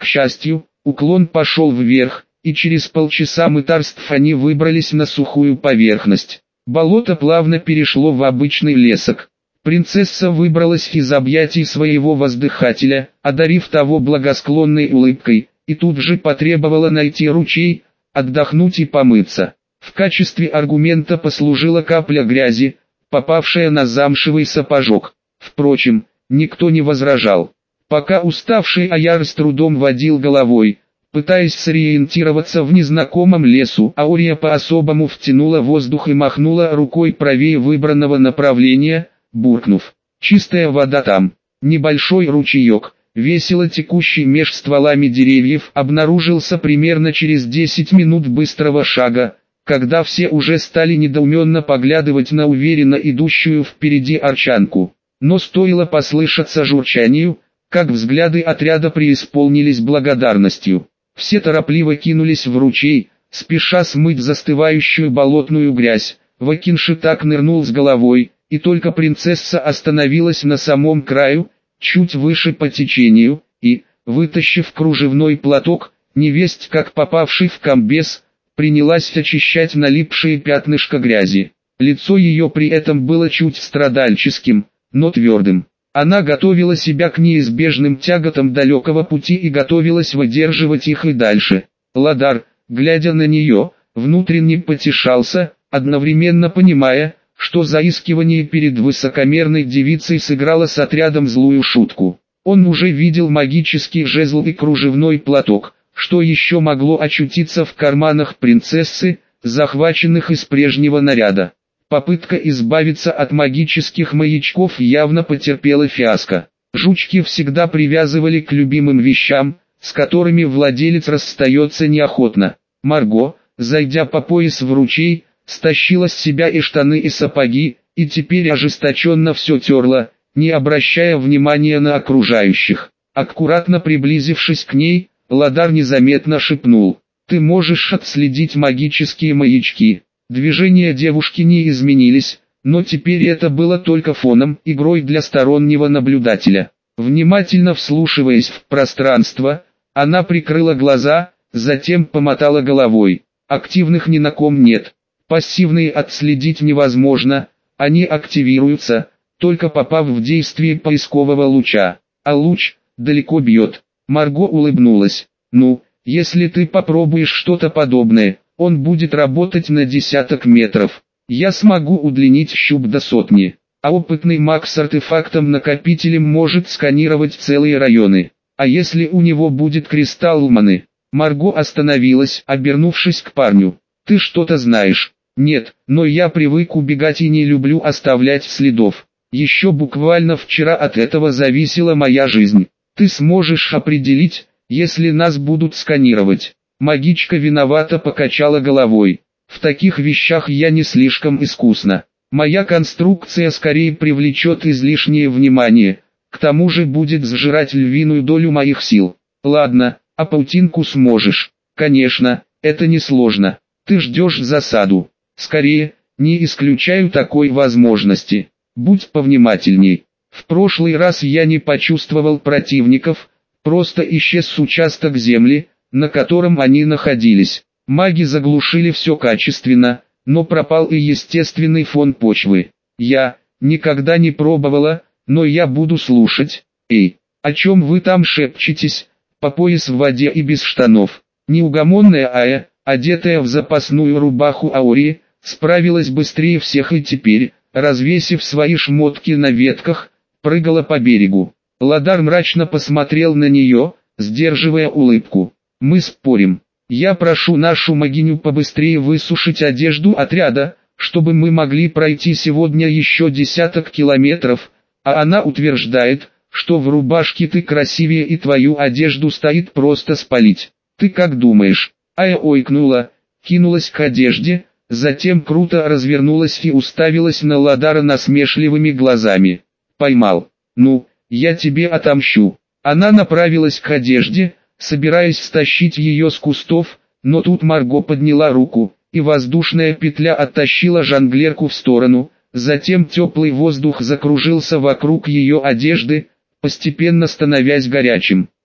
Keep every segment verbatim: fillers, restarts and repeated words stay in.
К счастью, уклон пошел вверх, и через полчаса мы Тарств они выбрались на сухую поверхность. Болото плавно перешло в обычный лесок. Принцесса выбралась из объятий своего воздыхателя, одарив того благосклонной улыбкой, и тут же потребовала найти ручей, отдохнуть и помыться. В качестве аргумента послужила капля грязи, попавшая на замшевый сапожок. Впрочем, никто не возражал. Пока уставший Аяр с трудом водил головой, пытаясь сориентироваться в незнакомом лесу, Аурия по-особому втянула воздух и махнула рукой правее выбранного направления, буркнув: «Чистая вода там». Небольшой ручеек, весело текущий меж стволами деревьев, обнаружился примерно через десять минут быстрого шага, когда все уже стали недоуменно поглядывать на уверенно идущую впереди арчанку. Но стоило послышаться журчанию, как взгляды отряда преисполнились благодарностью. Все торопливо кинулись в ручей, спеша смыть застывающую болотную грязь. Вакинши так нырнул с головой, и только принцесса остановилась на самом краю, чуть выше по течению, и, вытащив кружевной платок, невесть как попавший в комбез, принялась очищать налипшие пятнышко грязи. Лицо ее при этом было чуть страдальческим, но твердым. Она готовила себя к неизбежным тяготам далекого пути и готовилась выдерживать их и дальше. Ладар, глядя на нее, внутренне потешался, одновременно понимая, что заискивание перед высокомерной девицей сыграло с отрядом злую шутку. Он уже видел магический жезл и кружевной платок, что еще могло очутиться в карманах принцессы, захваченных из прежнего наряда. Попытка избавиться от магических маячков явно потерпела фиаско. Жучки всегда привязывали к любимым вещам, с которыми владелец расстается неохотно. Марго, зайдя по пояс в ручей, стащила с себя и штаны, и сапоги, и теперь ожесточенно все терла, не обращая внимания на окружающих. Аккуратно приблизившись к ней, Ладар незаметно шепнул: «Ты можешь отследить магические маячки». Движения девушки не изменились, но теперь это было только фоном, игрой для стороннего наблюдателя. Внимательно вслушиваясь в пространство, она прикрыла глаза, затем помотала головой. Активных ни на ком нет. Пассивные отследить невозможно, они активируются, только попав в действие поискового луча. А луч далеко бьет. Марго улыбнулась. «Ну, если ты попробуешь что-то подобное, он будет работать на десяток метров. Я смогу удлинить щуп до сотни, а опытный маг с артефактом-накопителем может сканировать целые районы. А если у него будет кристалл маны?» Марго остановилась, обернувшись к парню. «Ты что-то знаешь?» «Нет, но я привык убегать и не люблю оставлять следов. Еще буквально вчера от этого зависела моя жизнь. Ты сможешь определить, если нас будут сканировать?» Магичка виновато покачала головой. «В таких вещах я не слишком искусна. Моя конструкция скорее привлечет излишнее внимание, к тому же будет сжирать львиную долю моих сил». «Ладно, а паутинку сможешь?» «Конечно, это несложно. Ты ждешь засаду?» «Скорее, не исключаю такой возможности. Будь повнимательней. В прошлый раз я не почувствовал противников, просто исчез участок земли, на котором они находились. Маги заглушили все качественно, но пропал и естественный фон почвы. Я никогда не пробовала, но я буду слушать. Эй, о чем вы там шепчетесь, по пояс в воде и без штанов?» Неугомонная Ая, одетая в запасную рубаху Аурии, справилась быстрее всех и теперь, развесив свои шмотки на ветках, прыгала по берегу. Ладар мрачно посмотрел на нее, сдерживая улыбку. «Мы спорим. Я прошу нашу магиню побыстрее высушить одежду отряда, чтобы мы могли пройти сегодня еще десяток километров, а она утверждает, что в рубашке ты красивее и твою одежду стоит просто спалить. Ты как думаешь?» Ая ойкнула, кинулась к одежде, затем круто развернулась и уставилась на Ладара насмешливыми глазами. «Поймал. Ну, я тебе отомщу». Она направилась к одежде, собираясь стащить ее с кустов, но тут Марго подняла руку, и воздушная петля оттащила жонглерку в сторону, затем теплый воздух закружился вокруг ее одежды, постепенно становясь горячим.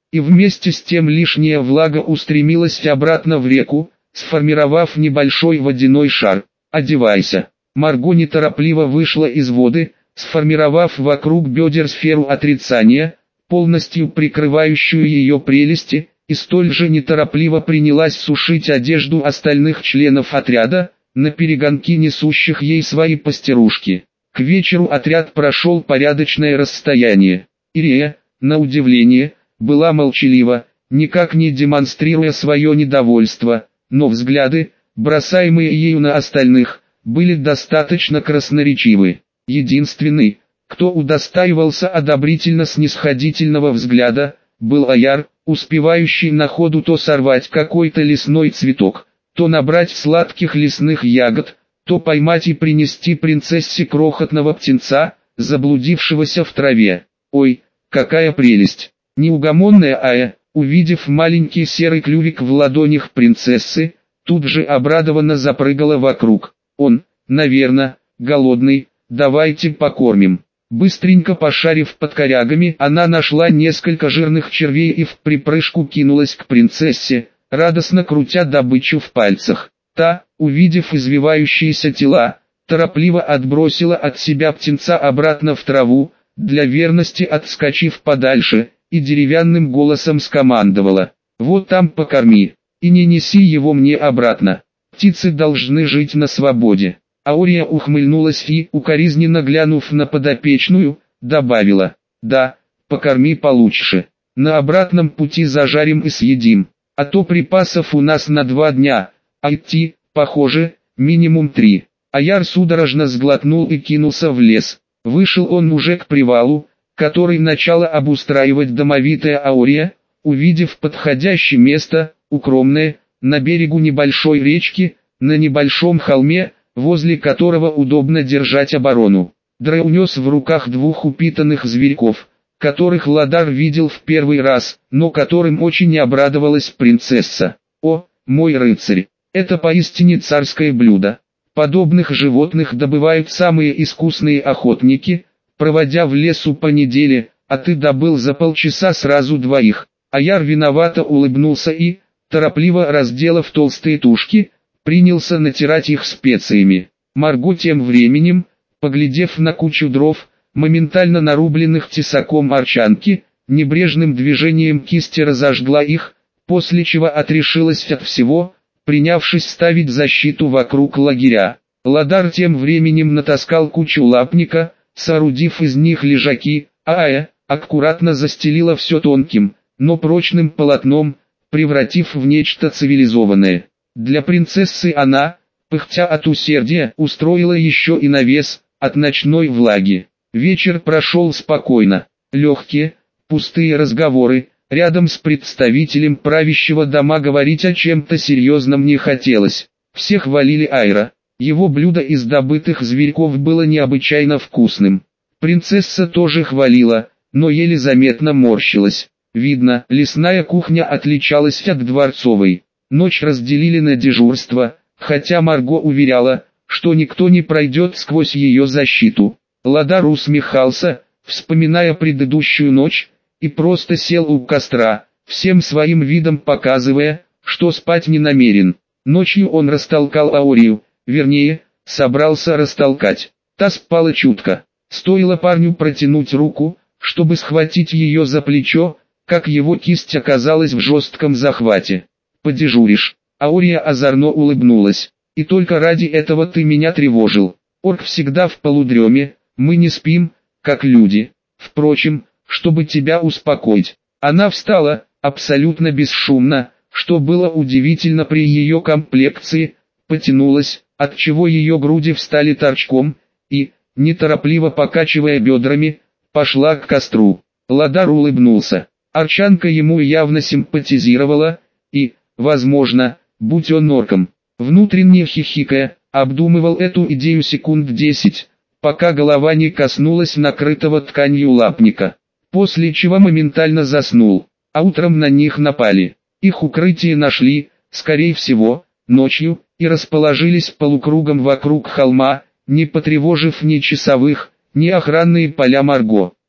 и вместе с тем лишняя влага устремилась обратно в реку, сформировав небольшой водяной шар. «Одевайся». Марго неторопливо вышла из воды, сформировав вокруг бедер сферу отрицания, полностью прикрывающую ее прелести, и столь же неторопливо принялась сушить одежду остальных членов отряда, наперегонки несущих ей свои постирушки. К вечеру отряд прошел порядочное расстояние. Ирия, на удивление, была молчалива, никак не демонстрируя свое недовольство, но взгляды, бросаемые ею на остальных, были достаточно красноречивы. Единственный, кто удостаивался одобрительно-снисходительного взгляда, был Аяр, успевающий на ходу то сорвать какой-то лесной цветок, то набрать сладких лесных ягод, то поймать и принести принцессе крохотного птенца, заблудившегося в траве. Ой, какая прелесть! Неугомонная Ая, увидев маленький серый клювик в ладонях принцессы, тут же обрадованно запрыгала вокруг. Он, наверное, голодный, давайте покормим. Быстренько пошарив под корягами, она нашла несколько жирных червей и в припрыжку кинулась к принцессе, радостно крутя добычу в пальцах. Та, увидев извивающиеся тела, торопливо отбросила от себя птенца обратно в траву, для верности отскочив подальше, и деревянным голосом скомандовала: «Вот там покорми, и не неси его мне обратно. Птицы должны жить на свободе». Аория ухмыльнулась и, укоризненно глянув на подопечную, добавила: «Да, покорми получше. На обратном пути зажарим и съедим, а то припасов у нас на два дня, а идти, похоже, минимум три». Аяр судорожно сглотнул и кинулся в лес. Вышел он уже к привалу, который начала обустраивать домовитая Аория, увидев подходящее место, укромное, на берегу небольшой речки, на небольшом холме, возле которого удобно держать оборону. Дре унес в руках двух упитанных зверьков, которых Ладар видел в первый раз, но которым очень обрадовалась принцесса. «О, мой рыцарь, это поистине царское блюдо. Подобных животных добывают самые искусные охотники, проводя в лесу по неделе, а ты добыл за полчаса сразу двоих». Аяр виновато улыбнулся и, торопливо разделав толстые тушки, принялся натирать их специями. Марго тем временем, поглядев на кучу дров, моментально нарубленных тесаком арчанки, небрежным движением кисти разожгла их, после чего отрешилась от всего, принявшись ставить защиту вокруг лагеря. Ладар тем временем натаскал кучу лапника, соорудив из них лежаки, а Ая аккуратно застелила все тонким, но прочным полотном, превратив в нечто цивилизованное. Для принцессы она, пыхтя от усердия, устроила еще и навес от ночной влаги. Вечер прошел спокойно. Легкие, пустые разговоры, рядом с представителем правящего дома говорить о чем-то серьезном не хотелось. Все хвалили Айра. Его блюдо из добытых зверьков было необычайно вкусным. Принцесса тоже хвалила, но еле заметно морщилась. Видно, лесная кухня отличалась от дворцовой. Ночь разделили на дежурство, хотя Марго уверяла, что никто не пройдет сквозь ее защиту. Ладар усмехался, вспоминая предыдущую ночь, и просто сел у костра, всем своим видом показывая, что спать не намерен. Ночью он растолкал Аорию, вернее, собрался растолкать. Та спала чутко. Стоило парню протянуть руку, чтобы схватить ее за плечо, как его кисть оказалась в жестком захвате. «Подежуришь?» Аория озорно улыбнулась. «И только ради этого ты меня тревожил. Орк всегда в полудреме, мы не спим, как люди. Впрочем, чтобы тебя успокоить». Она встала, абсолютно бесшумно, что было удивительно при ее комплекции, потянулась, отчего ее груди встали торчком, и, неторопливо покачивая бедрами, пошла к костру. Ладар улыбнулся. Арчанка ему явно симпатизировала, и, возможно, будь он орком, внутренне хихикая, обдумывал эту идею секунд десять, пока голова не коснулась накрытого тканью лапника, после чего моментально заснул, а утром на них напали. Их укрытие нашли, скорее всего, ночью, и расположились полукругом вокруг холма, не потревожив ни часовых, ни охранные поля Марго.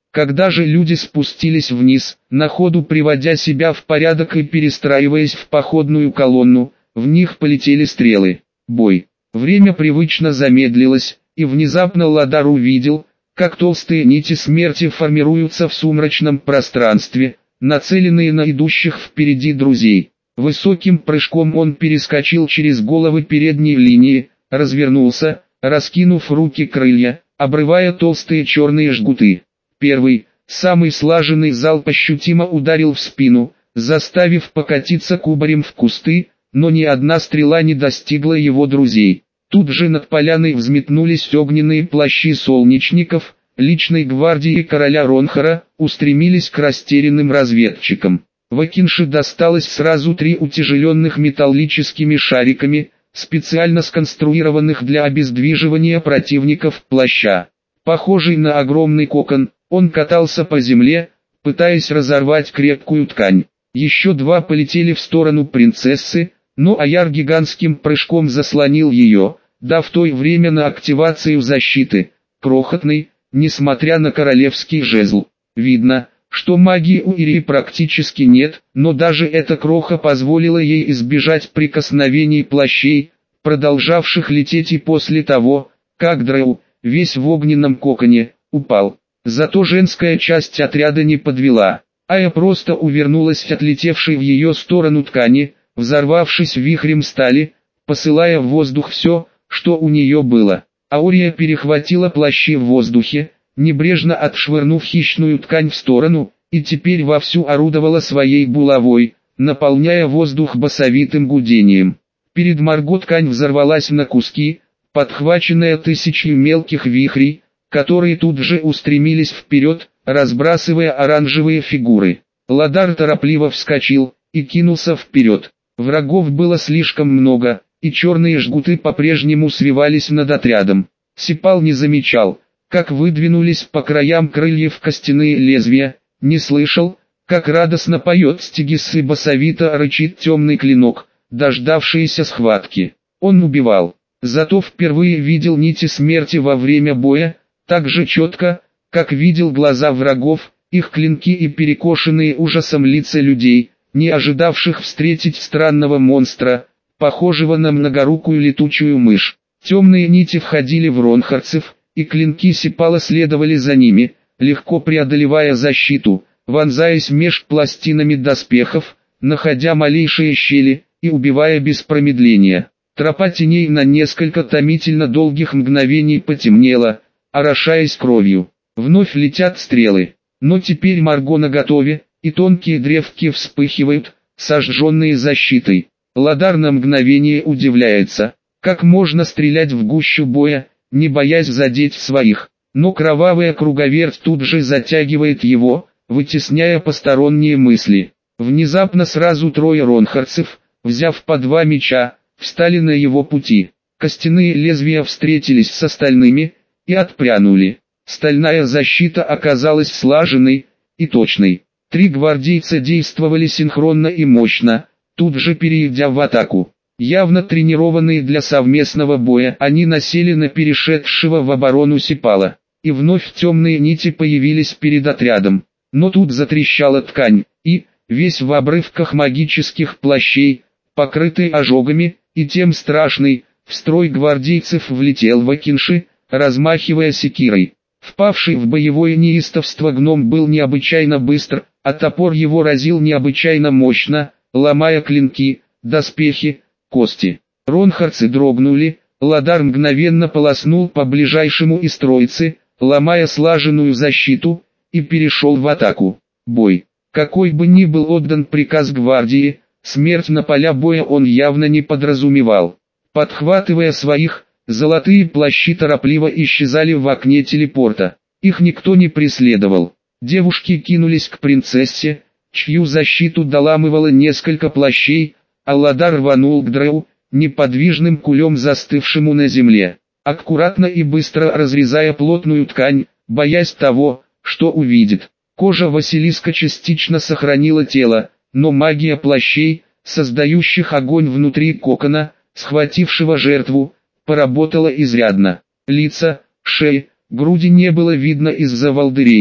Когда же люди спустились вниз, на ходу приводя себя в порядок и перестраиваясь в походную колонну, в них полетели стрелы. Бой. Время привычно замедлилось, и внезапно Ладар увидел, как толстые нити смерти формируются в сумрачном пространстве, нацеленные на идущих впереди друзей. Высоким прыжком он перескочил через головы передней линии, развернулся, раскинув руки крылья, обрывая толстые черные жгуты. Первый, самый слаженный залп ощутимо ударил в спину, заставив покатиться кубарем в кусты, но ни одна стрела не достигла его друзей. Тут же над поляной взметнулись огненные плащи солнечников, личной гвардии короля Ронхара, устремились к растерянным разведчикам. Вакинши досталось сразу три утяжеленных металлическими шариками, специально сконструированных для обездвиживания противников плаща. Похожий на огромный кокон, он катался по земле, пытаясь разорвать крепкую ткань. Еще два полетели в сторону принцессы, но Аяр гигантским прыжком заслонил ее, дав той время на активацию защиты, крохотной, несмотря на королевский жезл. Видно, что магии у Ирии практически нет, но даже эта кроха позволила ей избежать прикосновений плащей, продолжавших лететь и после того, как Дрэу, весь в огненном коконе, упал. Зато женская часть отряда не подвела. Ая просто увернулась от летевшей в ее сторону ткани, взорвавшись вихрем стали, посылая в воздух все, что у нее было. Аурия перехватила плащи в воздухе, небрежно отшвырнув хищную ткань в сторону, и теперь вовсю орудовала своей булавой, наполняя воздух басовитым гудением. Перед Марго ткань взорвалась на куски, подхваченная тысячей мелких вихрей, которые тут же устремились вперед, разбрасывая оранжевые фигуры. Ладар торопливо вскочил и кинулся вперед. Врагов было слишком много, и черные жгуты по-прежнему свивались над отрядом. Сипал не замечал, как выдвинулись по краям крыльев костяные лезвия, не слышал, как радостно поет стигис и басовито рычит темный клинок, дождавшийся схватки. Он убивал, зато впервые видел нити смерти во время боя, так же четко, как видел глаза врагов, их клинки и перекошенные ужасом лица людей, не ожидавших встретить странного монстра, похожего на многорукую летучую мышь. Темные нити входили в ронхарцев, и клинки Сипала следовали за ними, легко преодолевая защиту, вонзаясь меж пластинами доспехов, находя малейшие щели, и убивая без промедления. Тропа теней на несколько томительно долгих мгновений потемнела, орошаясь кровью. Вновь летят стрелы, но теперь Марго наготове, и тонкие древки вспыхивают, сожженные защитой. Ладар на мгновение удивляется, как можно стрелять в гущу боя, не боясь задеть своих. Но кровавая круговерть тут же затягивает его, вытесняя посторонние мысли. Внезапно сразу трое ронхарцев, взяв по два меча, встали на его пути. Костяные лезвия встретились с остальными и отпрянули. Стальная защита оказалась слаженной и точной. Три гвардейца действовали синхронно и мощно, тут же перейдя в атаку. Явно тренированные для совместного боя, они насели на перешедшего в оборону Сипала. И вновь темные нити появились перед отрядом. Но тут затрещала ткань, и, весь в обрывках магических плащей, покрытый ожогами, и тем страшный, в строй гвардейцев влетел Вакинши, размахивая секирой. Впавший в боевое неистовство гном был необычайно быстр, а топор его разил необычайно мощно, ломая клинки, доспехи, кости. Ронхарцы дрогнули, Ладар мгновенно полоснул по ближайшему из троицы, ломая слаженную защиту, и перешел в атаку. Бой. Какой бы ни был отдан приказ гвардии, смерть на поля боя он явно не подразумевал. Подхватывая своих, золотые плащи торопливо исчезали в окне телепорта. Их никто не преследовал. Девушки кинулись к принцессе, чью защиту доламывало несколько плащей, а Ладар рванул к Дрэу, неподвижным кулем застывшему на земле. Аккуратно и быстро разрезая плотную ткань, боясь того, что увидит. Кожа Василиска частично сохранила тело, но магия плащей, создающих огонь внутри кокона, схватившего жертву, поработала изрядно. Лица, шеи, груди не было видно из-за волдырей.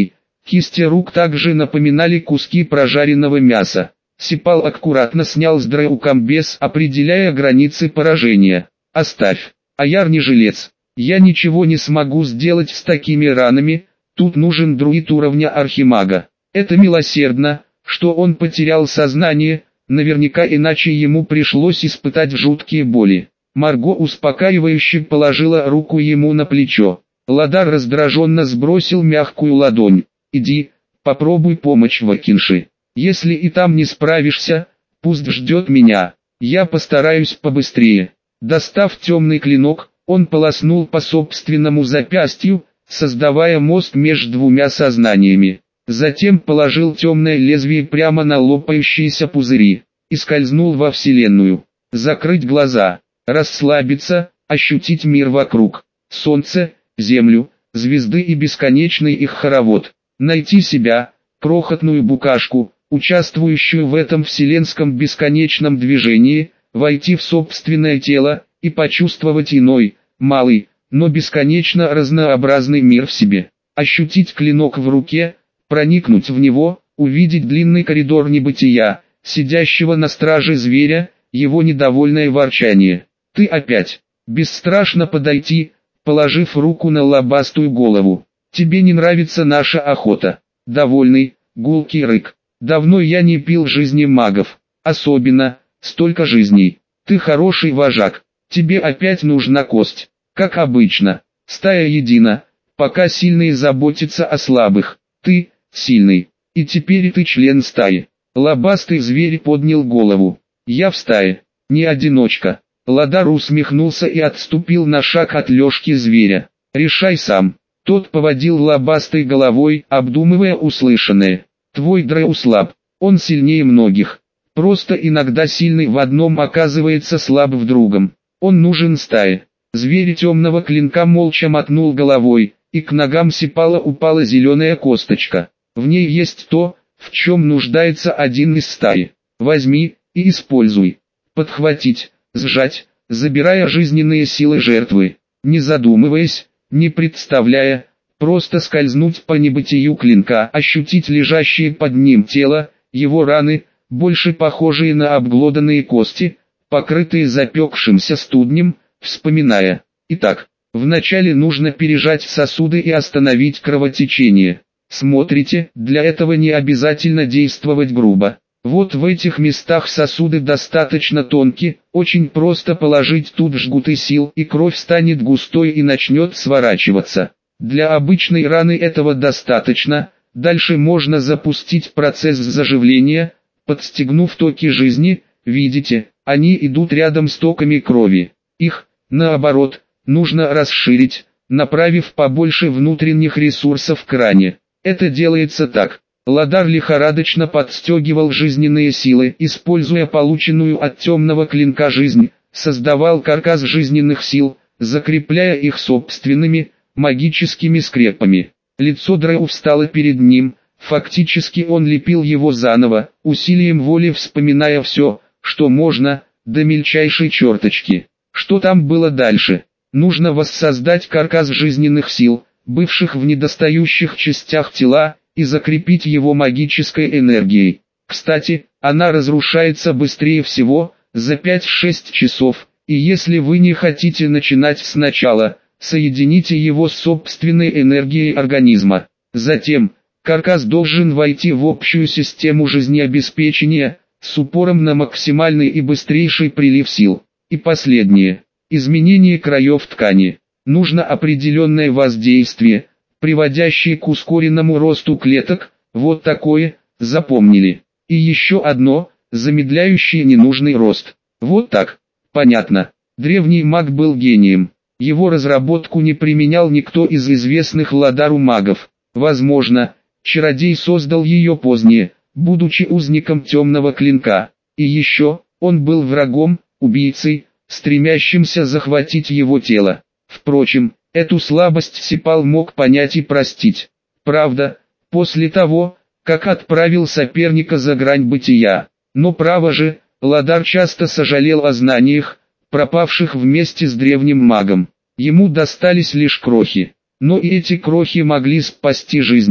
Кисти рук также напоминали куски прожаренного мяса. Сипал аккуратно снял с Дрэу комбез, определяя границы поражения. «Оставь, Аяр не жилец. Я ничего не смогу сделать с такими ранами, тут нужен друид уровня архимага. Это милосердно, что он потерял сознание, наверняка иначе ему пришлось испытать жуткие боли». Марго успокаивающе положила руку ему на плечо. Ладар раздраженно сбросил мягкую ладонь. «Иди, попробуй помочь Вакинши. Если и там не справишься, пусть ждет меня, я постараюсь побыстрее». Достав темный клинок, он полоснул по собственному запястью, создавая мост между двумя сознаниями. Затем положил темное лезвие прямо на лопающиеся пузыри и скользнул во вселенную. Закрыть глаза, расслабиться, ощутить мир вокруг. Солнце, землю, звезды и бесконечный их хоровод. Найти себя, крохотную букашку, участвующую в этом вселенском бесконечном движении, войти в собственное тело и почувствовать иной, малый, но бесконечно разнообразный мир в себе. Ощутить клинок в руке, проникнуть в него, увидеть длинный коридор небытия, сидящего на страже зверя, его недовольное ворчание. «Ты опять!» Бесстрашно подойти, положив руку на лобастую голову. «Тебе не нравится наша охота?» Довольный, гулкий рык. «Давно я не пил жизни магов. Особенно, столько жизней. Ты хороший вожак. Тебе опять нужна кость. Как обычно. Стая едина, пока сильные заботятся о слабых. Ты, сильный. И теперь ты член стаи». Лобастый зверь поднял голову. «Я в стае. Не одиночка». Ладар усмехнулся и отступил на шаг от лёжки зверя. «Решай сам». Тот поводил лобастой головой, обдумывая услышанное. «Твой Дрэу слаб. Он сильнее многих. Просто иногда сильный в одном оказывается слаб в другом. Он нужен стае». Зверь темного клинка молча мотнул головой, и к ногам Сипала упала зеленая косточка. «В ней есть то, в чем нуждается один из стаи. Возьми и используй». Подхватить, сжать, забирая жизненные силы жертвы, не задумываясь, не представляя, просто скользнуть по небытию клинка, ощутить лежащее под ним тело, его раны, больше похожие на обглоданные кости, покрытые запекшимся студнем, вспоминая. Итак, вначале нужно пережать сосуды и остановить кровотечение. Смотрите, для этого не обязательно действовать грубо. Вот в этих местах сосуды достаточно тонкие, очень просто положить тут жгуты сил, и кровь станет густой и начнет сворачиваться. Для обычной раны этого достаточно, дальше можно запустить процесс заживления, подстегнув токи жизни, видите, они идут рядом с токами крови. Их, наоборот, нужно расширить, направив побольше внутренних ресурсов к ране. Это делается так. Ладар лихорадочно подстегивал жизненные силы, используя полученную от темного клинка жизнь, создавал каркас жизненных сил, закрепляя их собственными, магическими скрепами. Лицо Дрэу встало перед ним, фактически он лепил его заново, усилием воли вспоминая все, что можно, до мельчайшей черточки. Что там было дальше? Нужно воссоздать каркас жизненных сил, бывших в недостающих частях тела, и закрепить его магической энергией. Кстати, она разрушается быстрее всего, за пять-шесть часов, и если вы не хотите начинать сначала, соедините его с собственной энергией организма. Затем, каркас должен войти в общую систему жизнеобеспечения, с упором на максимальный и быстрейший прилив сил. И последнее. Изменение краев ткани. Нужно определенное воздействие, приводящее к ускоренному росту клеток, вот такое, запомнили. И еще одно, замедляющее ненужный рост. Вот так. Понятно. Древний маг был гением. Его разработку не применял никто из известных Ладару магов. Возможно, чародей создал ее позднее, будучи узником темного клинка. И еще, он был врагом, убийцей, стремящимся захватить его тело. Впрочем, эту слабость Сипал мог понять и простить. Правда, после того, как отправил соперника за грань бытия. Но право же, Ладар часто сожалел о знаниях, пропавших вместе с древним магом. Ему достались лишь крохи. Но и эти крохи могли спасти жизнь.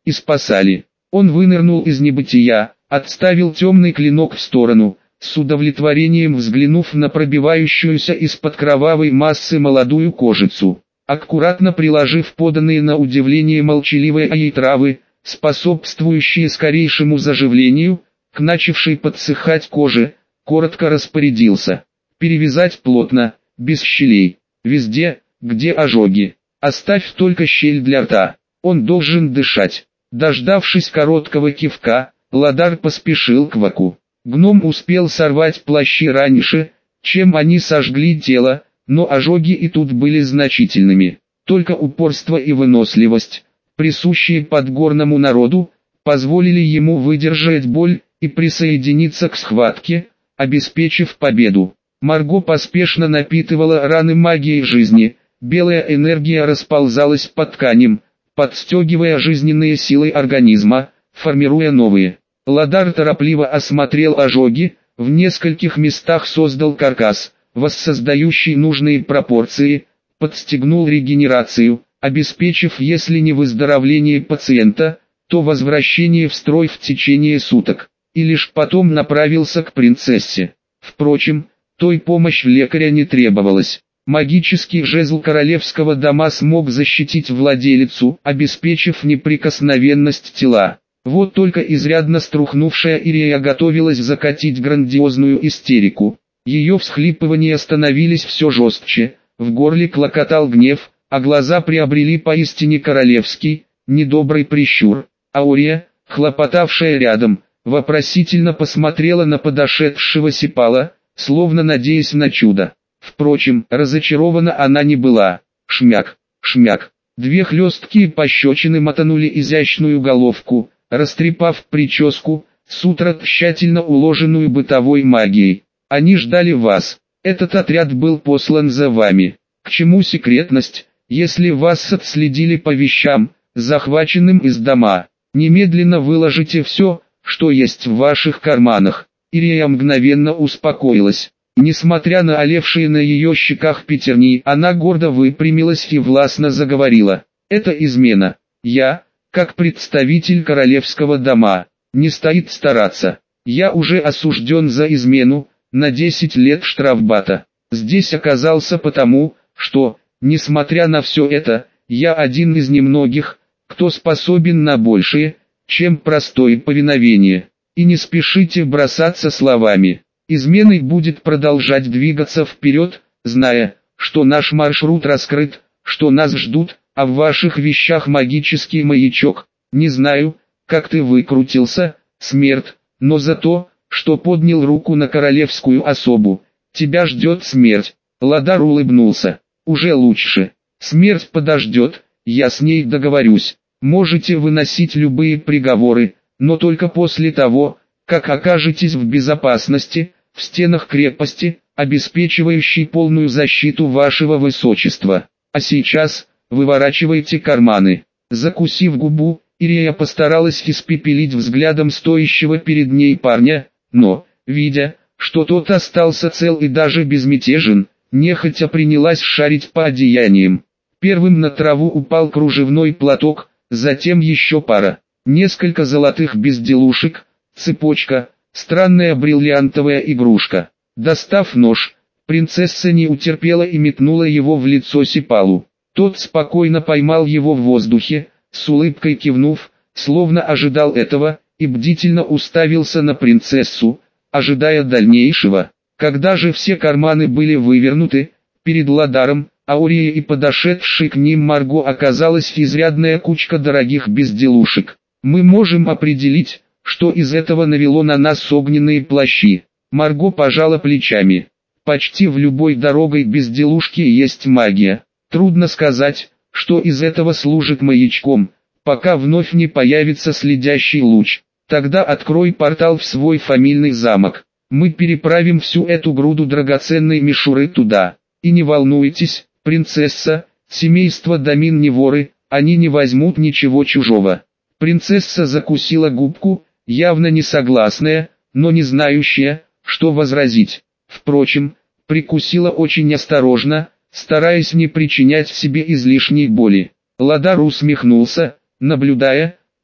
и спасали. Он вынырнул из небытия, отставил темный клинок в сторону, с удовлетворением взглянув на пробивающуюся из-под кровавой массы молодую кожицу. Аккуратно приложив поданные на удивление молчаливые ей травы, способствующие скорейшему заживлению, к начавшей подсыхать коже, коротко распорядился. Перевязать плотно, без щелей, везде, где ожоги. Оставь только щель для рта, он должен дышать. Дождавшись короткого кивка, Ладар поспешил к Ваку. Гном успел сорвать плащи раньше, чем они сожгли тело, но ожоги и тут были значительными. Только упорство и выносливость, присущие подгорному народу, позволили ему выдержать боль и присоединиться к схватке, обеспечив победу. Марго поспешно напитывала раны магией жизни, белая энергия расползалась по тканям, подстегивая жизненные силы организма, формируя новые. Ладар торопливо осмотрел ожоги, в нескольких местах создал каркас, воссоздающий нужные пропорции, подстегнул регенерацию, обеспечив если не выздоровление пациента, то возвращение в строй в течение суток, и лишь потом направился к принцессе. Впрочем, той помощь лекаря не требовалась. Магический жезл королевского дома смог защитить владелицу, обеспечив неприкосновенность тела. Вот только изрядно струхнувшая Ирия готовилась закатить грандиозную истерику. Ее всхлипывания становились все жестче, в горле клокотал гнев, а глаза приобрели поистине королевский, недобрый прищур. Аурия, хлопотавшая рядом, вопросительно посмотрела на подошедшего Сипала, словно надеясь на чудо. Впрочем, разочарована она не была. Шмяк, шмяк. Две хлесткие пощечины мотанули изящную головку, растрепав прическу, с утра тщательно уложенную бытовой магией. Они ждали вас. Этот отряд был послан за вами. К чему секретность, если вас отследили по вещам, захваченным из дома? Немедленно выложите все, что есть в ваших карманах. Ирия мгновенно успокоилась. Несмотря на олевшие на ее щеках пятерни, она гордо выпрямилась и властно заговорила. Это измена. Я, как представитель королевского дома, не стоит стараться. Я уже осужден за измену, на десять лет штрафбата. Здесь оказался потому, что, несмотря на все это, я один из немногих, кто способен на большее, чем простое повиновение. И не спешите бросаться словами. Изменой будет продолжать двигаться вперед, зная, что наш маршрут раскрыт, что нас ждут, а в ваших вещах магический маячок. Не знаю, как ты выкрутился, смерть, но за то, что поднял руку на королевскую особу, тебя ждет смерть. Ладар улыбнулся. Уже лучше. Смерть подождет, я с ней договорюсь. Можете выносить любые приговоры, но только после того, как окажетесь в безопасности, в стенах крепости, обеспечивающей полную защиту вашего высочества. А сейчас, выворачивайте карманы. Закусив губу, Ирия постаралась испепелить взглядом стоящего перед ней парня, но, видя, что тот остался цел и даже безмятежен, нехотя принялась шарить по одеяниям. Первым на траву упал кружевной платок, затем еще пара, несколько золотых безделушек, цепочка, странная бриллиантовая игрушка. Достав нож, принцесса не утерпела и метнула его в лицо Сипалу. Тот спокойно поймал его в воздухе, с улыбкой кивнув, словно ожидал этого, и бдительно уставился на принцессу, ожидая дальнейшего. Когда же все карманы были вывернуты, перед Ладаром, Аурией и подошедшей к ним Марго оказалась изрядная кучка дорогих безделушек. Мы можем определить, что из этого навело на нас огненные плащи. Марго пожала плечами. Почти в любой дорогой безделушке есть магия. Трудно сказать, что из этого служит маячком, пока вновь не появится следящий луч. Тогда открой портал в свой фамильный замок. Мы переправим всю эту груду драгоценной мишуры туда. И не волнуйтесь, принцесса, семейство Домин не воры, они не возьмут ничего чужого. Принцесса закусила губку, явно не согласная, но не знающая, что возразить. Впрочем, прикусила очень осторожно, стараясь не причинять себе излишней боли. Ладар усмехнулся, наблюдая,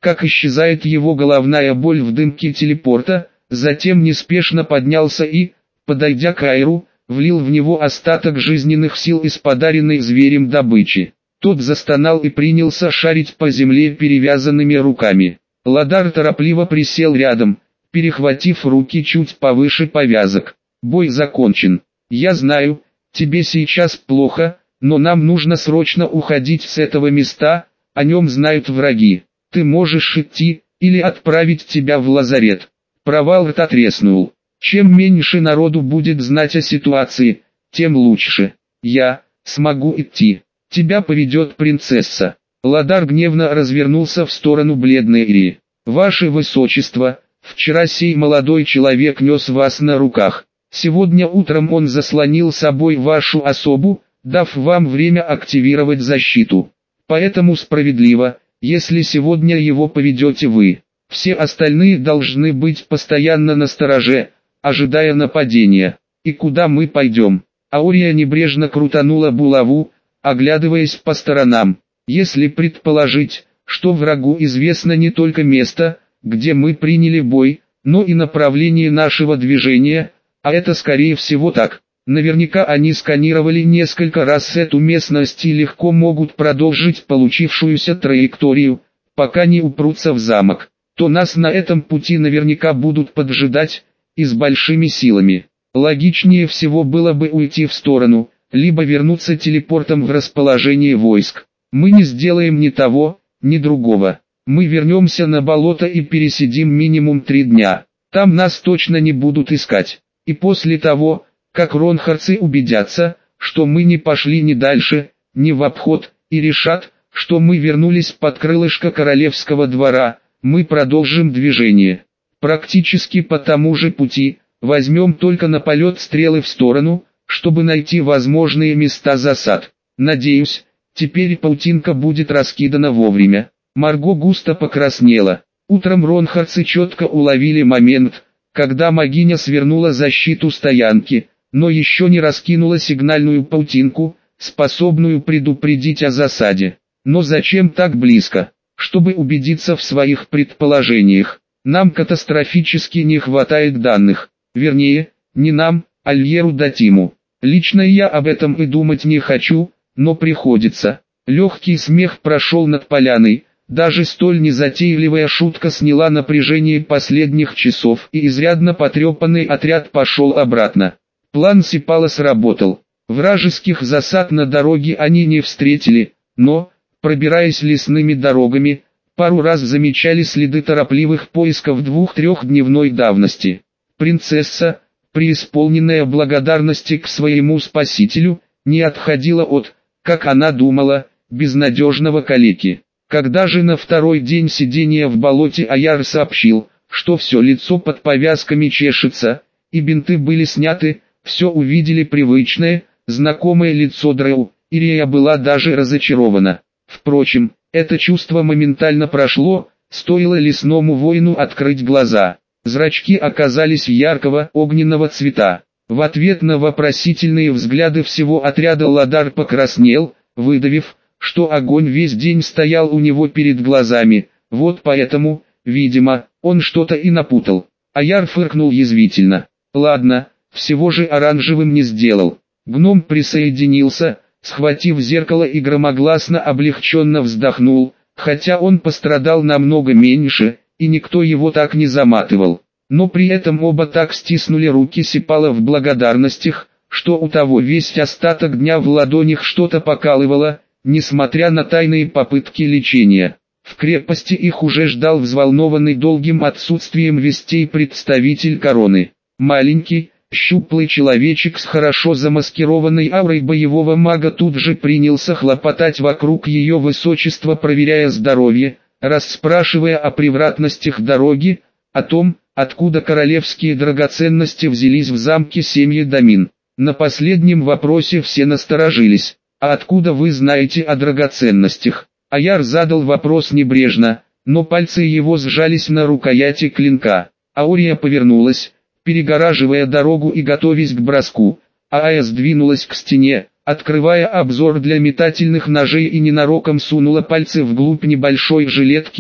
как исчезает его головная боль в дымке телепорта, затем неспешно поднялся и, подойдя к Айру, влил в него остаток жизненных сил из подаренной зверем добычи. Тот застонал и принялся шарить по земле перевязанными руками. Ладар торопливо присел рядом, перехватив руки чуть повыше повязок. «Бой закончен. Я знаю, тебе сейчас плохо, но нам нужно срочно уходить с этого места, о нем знают враги. Ты можешь идти, или отправить тебя в лазарет». Провал рта треснул. Чем меньше народу будет знать о ситуации, тем лучше. Я смогу идти. Тебя поведет принцесса. Ладар гневно развернулся в сторону бледной Ири. Ваше Высочество, вчера сей молодой человек нес вас на руках. Сегодня утром он заслонил собой вашу особу, дав вам время активировать защиту. Поэтому справедливо, если сегодня его поведете вы. Все остальные должны быть постоянно настороже, ожидая нападения. И куда мы пойдем? Аурия небрежно крутанула булаву, оглядываясь по сторонам. Если предположить, что врагу известно не только место, где мы приняли бой, но и направление нашего движения, а это скорее всего так. Наверняка они сканировали несколько раз эту местность и легко могут продолжить получившуюся траекторию, пока не упрутся в замок. То нас на этом пути наверняка будут поджидать, и с большими силами. Логичнее всего было бы уйти в сторону, либо вернуться телепортом в расположение войск. Мы не сделаем ни того, ни другого. Мы вернемся на болото и пересидим минимум три дня. Там нас точно не будут искать. И после того, как ронхарцы убедятся, что мы не пошли ни дальше, ни в обход, и решат, что мы вернулись под крылышко королевского двора, мы продолжим движение. Практически по тому же пути, возьмем только на полет стрелы в сторону, чтобы найти возможные места засад. Надеюсь, теперь паутинка будет раскидана вовремя. Марго густо покраснела. Утром ронхарцы четко уловили момент, когда магиня свернула защиту стоянки, но еще не раскинула сигнальную паутинку, способную предупредить о засаде. Но зачем так близко? Чтобы убедиться в своих предположениях. Нам катастрофически не хватает данных. Вернее, не нам, а Льеру да Тиму. Лично я об этом и думать не хочу, но приходится. Легкий смех прошел над поляной. Даже столь незатейливая шутка сняла напряжение последних часов, и изрядно потрепанный отряд пошел обратно. План Сипала сработал. Вражеских засад на дороге они не встретили, но, пробираясь лесными дорогами, пару раз замечали следы торопливых поисков двух-трехдневной давности. Принцесса, преисполненная благодарности к своему спасителю, не отходила от, как она думала, безнадежного калеки. Когда же на второй день сидения в болоте Аяр сообщил, что все лицо под повязками чешется, и бинты были сняты, все увидели привычное, знакомое лицо Дрэу, Ирия была даже разочарована. Впрочем, это чувство моментально прошло, стоило лесному воину открыть глаза. Зрачки оказались яркого огненного цвета. В ответ на вопросительные взгляды всего отряда Ладар покраснел, выдавив, что огонь весь день стоял у него перед глазами, вот поэтому, видимо, он что-то и напутал. Аяр фыркнул язвительно. Ладно, всего же оранжевым не сделал. Гном присоединился, схватив зеркало и громогласно облегченно вздохнул, хотя он пострадал намного меньше, и никто его так не заматывал. Но при этом оба так стиснули руки Сипала в благодарностях, что у того весь остаток дня в ладонях что-то покалывало, несмотря на тайные попытки лечения. В крепости их уже ждал взволнованный долгим отсутствием вестей представитель короны. Маленький, щуплый человечек с хорошо замаскированной аурой боевого мага тут же принялся хлопотать вокруг ее высочества, проверяя здоровье, расспрашивая о превратностях дороги, о том, откуда королевские драгоценности взялись в замке семьи Дамин. На последнем вопросе все насторожились. «А откуда вы знаете о драгоценностях?» Аяр задал вопрос небрежно, но пальцы его сжались на рукояти клинка. Аурия повернулась, перегораживая дорогу и готовясь к броску, а Ая сдвинулась к стене, открывая обзор для метательных ножей, и ненароком сунула пальцы вглубь небольшой жилетки,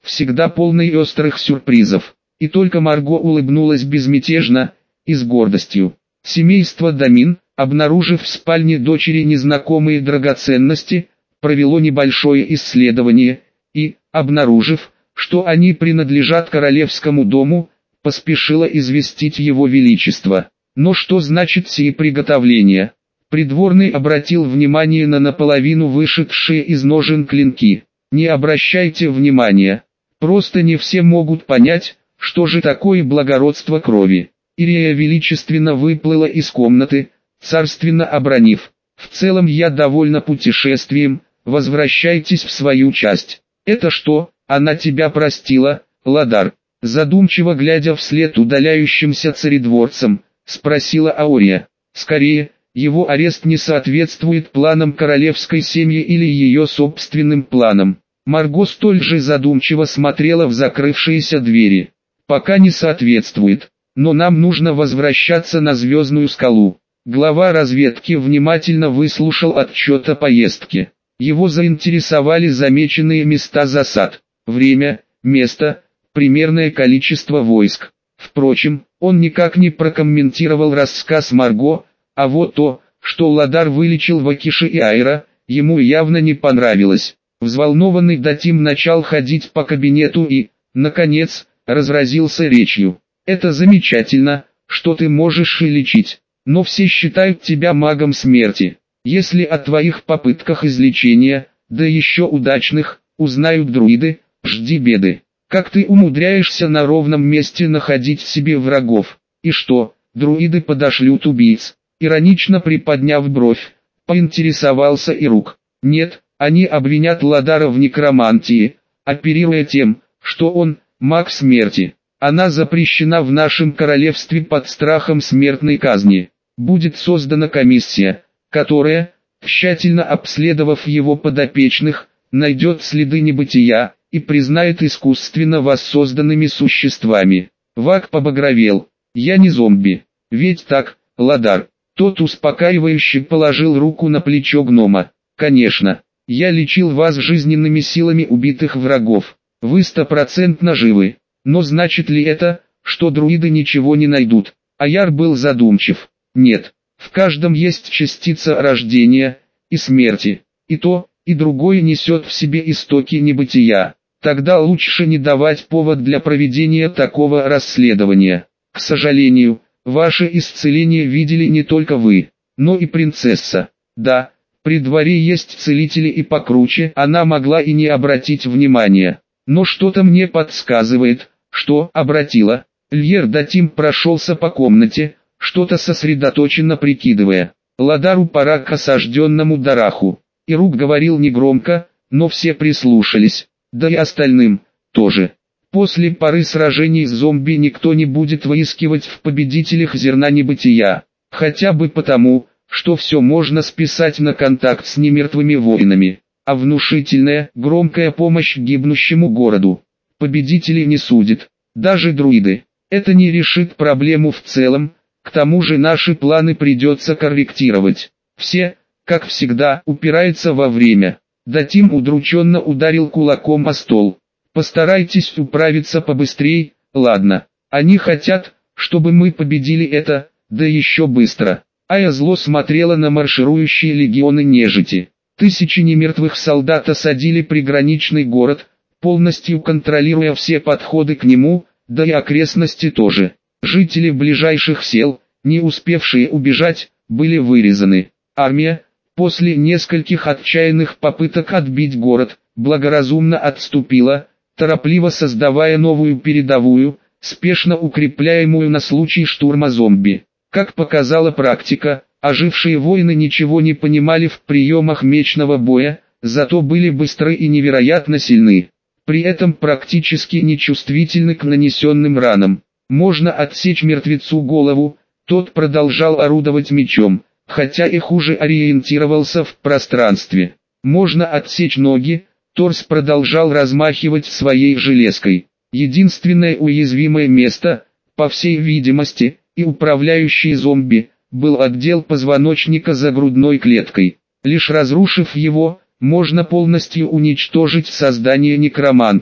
всегда полной острых сюрпризов. И только Марго улыбнулась безмятежно и с гордостью. Семейство Домин, обнаружив в спальне дочери незнакомые драгоценности, провело небольшое исследование и, обнаружив, что они принадлежат королевскому дому, поспешило известить его величество. Но что значит сие приготовления? Придворный обратил внимание на наполовину вышедшие из ножен клинки. Не обращайте внимания. Просто не все могут понять, что же такое благородство крови. Ирия величественно выплыла из комнаты, царственно обронив: «В целом я довольна путешествием, возвращайтесь в свою часть». «Это что, она тебя простила, Ладар?» Задумчиво глядя вслед удаляющимся царедворцам, спросила Аория. «Скорее, его арест не соответствует планам королевской семьи или ее собственным планам». Марго столь же задумчиво смотрела в закрывшиеся двери. «Пока не соответствует, но нам нужно возвращаться на Звездную скалу». Глава разведки внимательно выслушал отчет о поездке. Его заинтересовали замеченные места засад, время, место, примерное количество войск. Впрочем, он никак не прокомментировал рассказ Марго, а вот то, что Ладар вылечил Вакиши и Айра, ему явно не понравилось. Взволнованный Датим начал ходить по кабинету и, наконец, разразился речью. «Это замечательно, что ты можешь и лечить, но все считают тебя магом смерти. Если о твоих попытках излечения, да еще удачных, узнают друиды, жди беды. Как ты умудряешься на ровном месте находить себе врагов? И что, друиды подошлют убийц?» Иронично приподняв бровь, поинтересовался Ирук. «Нет, они обвинят Ладара в некромантии, оперируя тем, что он – маг смерти. Она запрещена в нашем королевстве под страхом смертной казни. Будет создана комиссия, которая, тщательно обследовав его подопечных, найдет следы небытия и признает искусственно воссозданными существами». Вак побагровел. «Я не зомби. Ведь так, Ладар?» Тот успокаивающе положил руку на плечо гнома. «Конечно. Я лечил вас жизненными силами убитых врагов. Вы стопроцентно живы. Но значит ли это, что друиды ничего не найдут?» Аяр был задумчив. «Нет. В каждом есть частица рождения и смерти. И то, и другое несет в себе истоки небытия. Тогда лучше не давать повод для проведения такого расследования. К сожалению, ваше исцеление видели не только вы, но и принцесса. Да, при дворе есть целители и покруче, она могла и не обратить внимания. Но что-то мне подсказывает, что обратила». Льер Датим прошелся по комнате, что-то сосредоточенно прикидывая. Ладару пора к осажденному Дараху. Ирук говорил негромко, но все прислушались, да и остальным тоже. После пары сражений с зомби никто не будет выискивать в победителях зерна небытия, хотя бы потому, что все можно списать на контакт с немертвыми воинами, а внушительная, громкая помощь гибнущему городу. Победителей не судит, даже друиды. Это не решит проблему в целом, к тому же наши планы придется корректировать. Все, как всегда, упирается во время. Датим удрученно ударил кулаком о стол. «Постарайтесь управиться побыстрей, ладно? Они хотят, чтобы мы победили это, да еще быстро». Ая зло смотрела на марширующие легионы нежити. Тысячи немертвых солдат осадили приграничный город, полностью контролируя все подходы к нему, да и окрестности тоже. Жители ближайших сел, не успевшие убежать, были вырезаны. Армия, после нескольких отчаянных попыток отбить город, благоразумно отступила, торопливо создавая новую передовую, спешно укрепляемую на случай штурма зомби. Как показала практика, ожившие воины ничего не понимали в приемах мечного боя, зато были быстры и невероятно сильны. При этом практически нечувствительны к нанесенным ранам. Можно отсечь мертвецу голову, тот продолжал орудовать мечом, хотя и хуже ориентировался в пространстве. Можно отсечь ноги, торс продолжал размахивать своей железкой. Единственное уязвимое место, по всей видимости, и управляющий зомби, был отдел позвоночника за грудной клеткой. Лишь разрушив его, можно полностью уничтожить создание некроманта.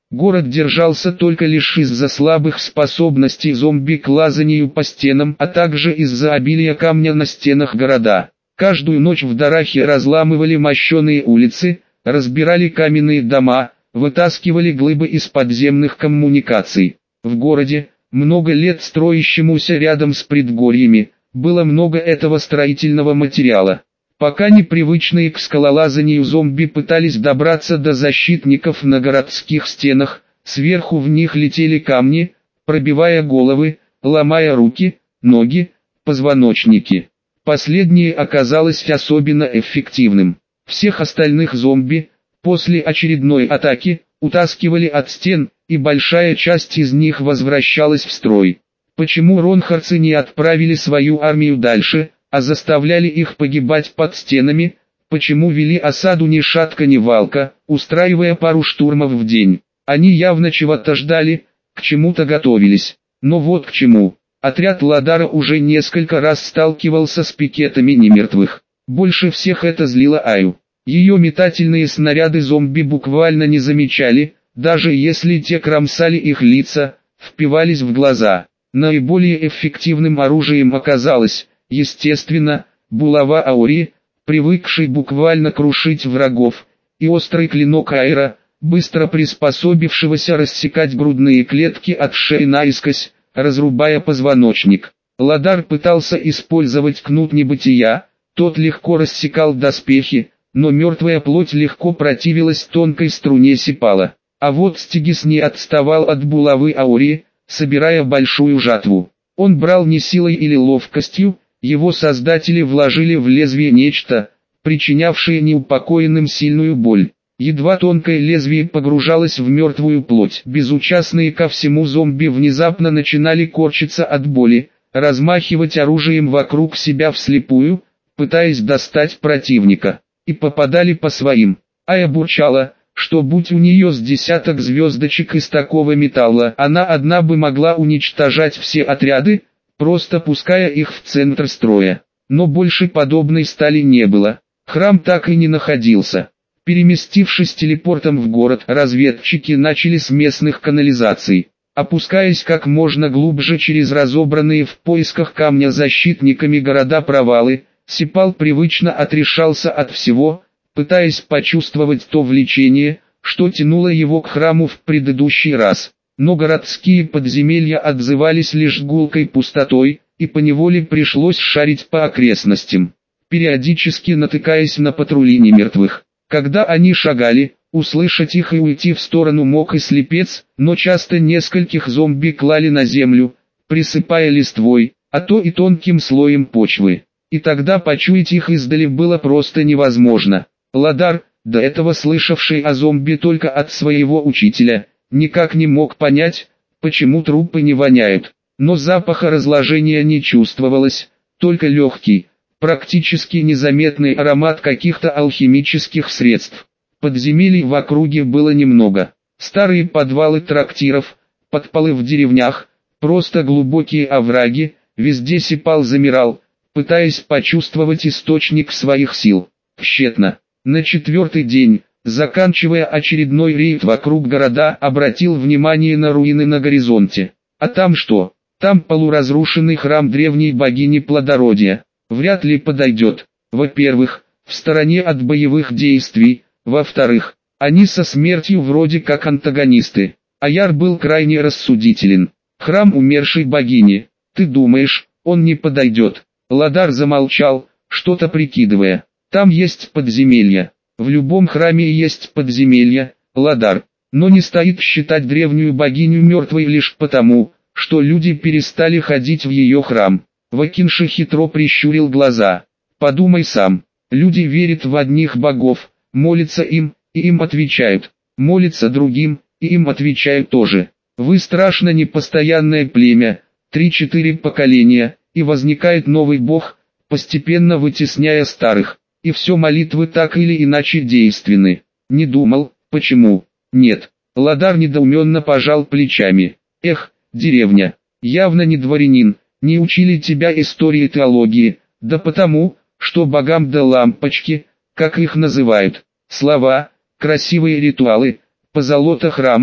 Город держался только лишь из-за слабых способностей зомби к лазанию по стенам, а также из-за обилия камня на стенах города. Каждую ночь в Дарахе разламывали мощеные улицы, разбирали каменные дома, вытаскивали глыбы из подземных коммуникаций. В городе, много лет строящемуся рядом с предгорьями, было много этого строительного материала. Пока непривычные к скалолазанию зомби пытались добраться до защитников на городских стенах, сверху в них летели камни, пробивая головы, ломая руки, ноги, позвоночники. Последнее оказалось особенно эффективным. Всех остальных зомби, после очередной атаки, утаскивали от стен, и большая часть из них возвращалась в строй. Почему ронхарцы не отправили свою армию дальше, а заставляли их погибать под стенами? Почему вели осаду ни шатка ни валка, устраивая пару штурмов в день? Они явно чего-то ждали, к чему-то готовились. Но вот к чему. Отряд Ладара уже несколько раз сталкивался с пикетами немертвых. Больше всех это злило Аю. Ее метательные снаряды зомби буквально не замечали, даже если те кромсали их лица, впивались в глаза. Наиболее эффективным оружием оказалось, естественно, булава Аури, привыкший буквально крушить врагов, и острый клинок Айра, быстро приспособившегося рассекать грудные клетки от шеи наискось, разрубая позвоночник. Ладар пытался использовать кнут небытия, тот легко рассекал доспехи, но мертвая плоть легко противилась тонкой струне сипала. А вот Стигис не отставал от булавы Аури, собирая большую жатву. Он брал не силой или ловкостью, его создатели вложили в лезвие нечто, причинявшее неупокоенным сильную боль. Едва тонкое лезвие погружалось в мертвую плоть. Безучастные ко всему зомби внезапно начинали корчиться от боли, размахивать оружием вокруг себя вслепую, пытаясь достать противника, и попадали по своим. Ая бурчала, что будь у нее с десяток звездочек из такого металла, она одна бы могла уничтожать все отряды, просто пуская их в центр строя. Но больше подобной стали не было. Храм так и не находился. Переместившись телепортом в город, разведчики начали с местных канализаций. Опускаясь как можно глубже через разобранные в поисках камня защитниками города провалы, Сипал привычно отрешался от всего, пытаясь почувствовать то влечение, что тянуло его к храму в предыдущий раз. Но городские подземелья отзывались лишь гулкой пустотой, и поневоле пришлось шарить по окрестностям, периодически натыкаясь на патрули немертвых. Когда они шагали, услышать их и уйти в сторону мог и слепец, но часто нескольких зомби клали на землю, присыпая листвой, а то и тонким слоем почвы. И тогда почуять их издали было просто невозможно. Ладар, до этого слышавший о зомби только от своего учителя, никак не мог понять, почему трупы не воняют. Но запаха разложения не чувствовалось, только легкий, практически незаметный аромат каких-то алхимических средств. Подземелий в округе было немного. Старые подвалы трактиров, подполы в деревнях, просто глубокие овраги, везде Сипал замирал, пытаясь почувствовать источник своих сил. Тщетно. На четвертый день, заканчивая очередной рейд вокруг города, обратил внимание на руины на горизонте. А там что? Там полуразрушенный храм древней богини плодородия. Вряд ли подойдет. Во-первых, в стороне от боевых действий. Во-вторых, они со смертью вроде как антагонисты. Аяр был крайне рассудителен. Храм умершей богини. Ты думаешь, он не подойдет? Ладар замолчал, что-то прикидывая. Там есть подземелья. В любом храме есть подземелья, Ладар. Но не стоит считать древнюю богиню мертвой лишь потому, что люди перестали ходить в ее храм. Вакинши хитро прищурил глаза. Подумай сам. Люди верят в одних богов, молятся им, и им отвечают. Молятся другим, и им отвечают тоже. Вы страшно непостоянное племя, три-четыре поколения, и возникает новый бог, постепенно вытесняя старых. И все молитвы так или иначе действенны. Не думал, почему? Нет. Ладар недоуменно пожал плечами. Эх, деревня. Явно не дворянин. Не учили тебя истории теологии. Да потому, что богам да лампочки, как их называют. Слова, красивые ритуалы, позолота храмов.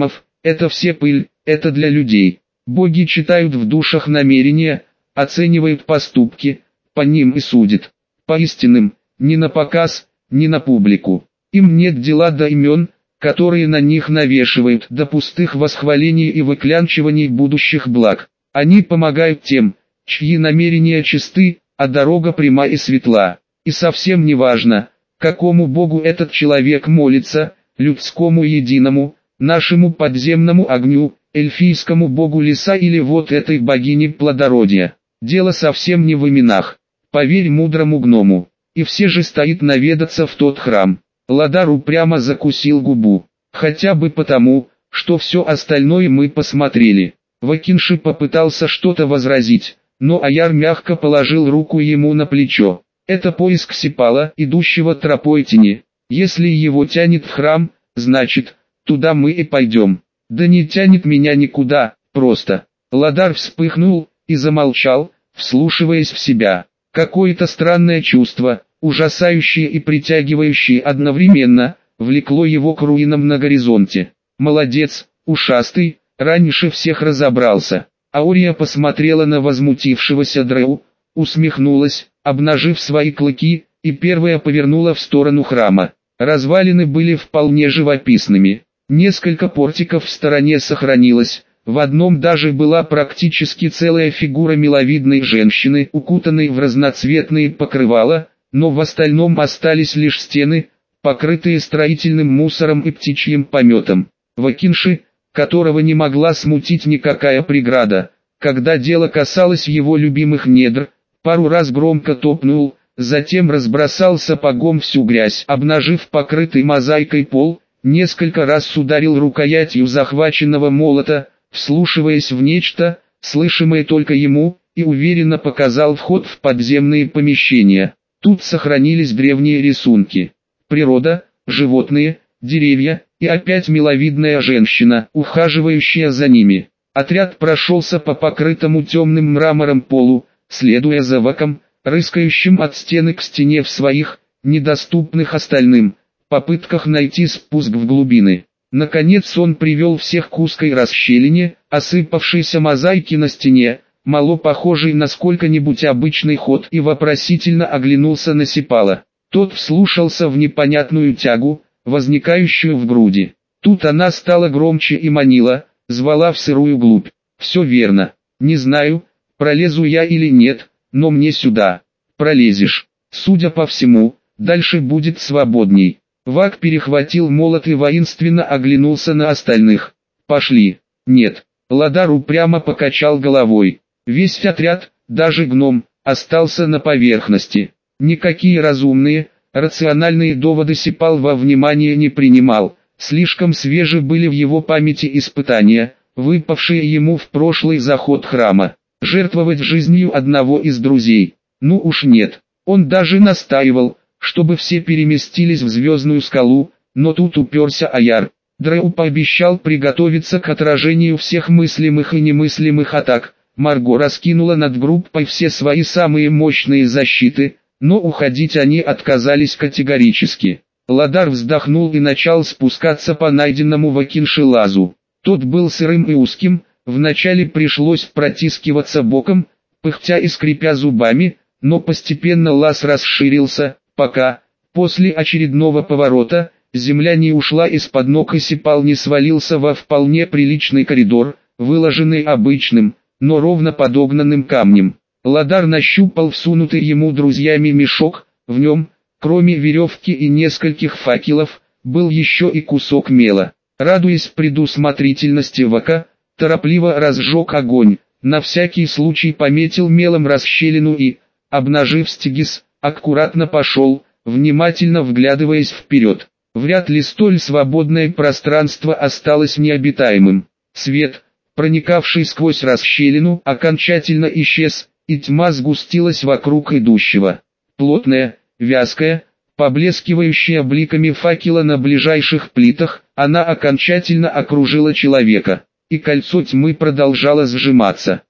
это все пыль, это для людей. Боги читают в душах намерения, оценивают поступки, по ним и судят. По истинным, не на показ, не на публику. Им нет дела до имен, которые на них навешивают, до пустых восхвалений и выклянчиваний будущих благ. Они помогают тем, чьи намерения чисты, а дорога пряма и светла. И совсем не важно, какому богу этот человек молится, людскому единому, нашему подземному огню, эльфийскому богу леса или вот этой богине плодородия. Дело совсем не в именах. Поверь мудрому гному. И все же стоит наведаться в тот храм. Ладар упрямо закусил губу. Хотя бы потому, что все остальное мы посмотрели. Вакинши попытался что-то возразить, но Аяр мягко положил руку ему на плечо. Это поиск Сипала, идущего тропой тени. Если его тянет в храм, значит, туда мы и пойдем. Да не тянет меня никуда, просто. Ладар вспыхнул и замолчал, вслушиваясь в себя. Какое-то странное чувство, ужасающее и притягивающее одновременно, влекло его к руинам на горизонте. «Молодец, ушастый, раньше всех разобрался». Аурия посмотрела на возмутившегося Дрэу, усмехнулась, обнажив свои клыки, и первая повернула в сторону храма. Развалины были вполне живописными. Несколько портиков в стороне сохранилось. В одном даже была практически целая фигура миловидной женщины, укутанной в разноцветные покрывала, но в остальном остались лишь стены, покрытые строительным мусором и птичьим пометом. Вакинши, которого не могла смутить никакая преграда, когда дело касалось его любимых недр, пару раз громко топнул, затем разбросал сапогом всю грязь, обнажив покрытый мозаикой пол, несколько раз ударил рукоятью захваченного молота, вслушиваясь в нечто, слышимое только ему, и уверенно показал вход в подземные помещения. Тут сохранились древние рисунки. Природа, животные, деревья, и опять миловидная женщина, ухаживающая за ними. Отряд прошелся по покрытому темным мрамором полу, следуя за Ваком, рыскающим от стены к стене в своих, недоступных остальным, попытках найти спуск в глубины. Наконец он привел всех к узкой расщелине, осыпавшейся мозаики на стене, мало похожей на сколько-нибудь обычный ход, и вопросительно оглянулся на Сипала. Тот вслушался в непонятную тягу, возникающую в груди. Тут она стала громче и манила, звала в сырую глубь. «Все верно. Не знаю, пролезу я или нет, но мне сюда. Пролезешь. Судя по всему, дальше будет свободней». Вак перехватил молот и воинственно оглянулся на остальных. «Пошли». «Нет». Ладар упрямо покачал головой. Весь отряд, даже гном, остался на поверхности. Никакие разумные, рациональные доводы Сипал во внимание не принимал. Слишком свежи были в его памяти испытания, выпавшие ему в прошлый заход храма. Жертвовать жизнью одного из друзей. Ну уж нет. Он даже настаивал, чтобы все переместились в Звездную скалу, но тут уперся Аяр. Дрэу пообещал приготовиться к отражению всех мыслимых и немыслимых атак. Марго раскинула над группой все свои самые мощные защиты, но уходить они отказались категорически. Ладар вздохнул и начал спускаться по найденному Вакинши лазу. Тот был сырым и узким, вначале пришлось протискиваться боком, пыхтя и скрипя зубами, но постепенно лаз расширился, пока, после очередного поворота, земля не ушла из-под ног и Сипал не свалился во вполне приличный коридор, выложенный обычным, но ровно подогнанным камнем. Ладар нащупал всунутый ему друзьями мешок, в нем, кроме веревки и нескольких факелов, был еще и кусок мела. Радуясь предусмотрительности Вака, торопливо разжег огонь, на всякий случай пометил мелом расщелину и, обнажив стигис, аккуратно пошел, внимательно вглядываясь вперед. Вряд ли столь свободное пространство осталось необитаемым. Свет, проникавший сквозь расщелину, окончательно исчез, и тьма сгустилась вокруг идущего. Плотная, вязкая, поблескивающая бликами факела на ближайших плитах, она окончательно окружила человека, и кольцо тьмы продолжало сжиматься.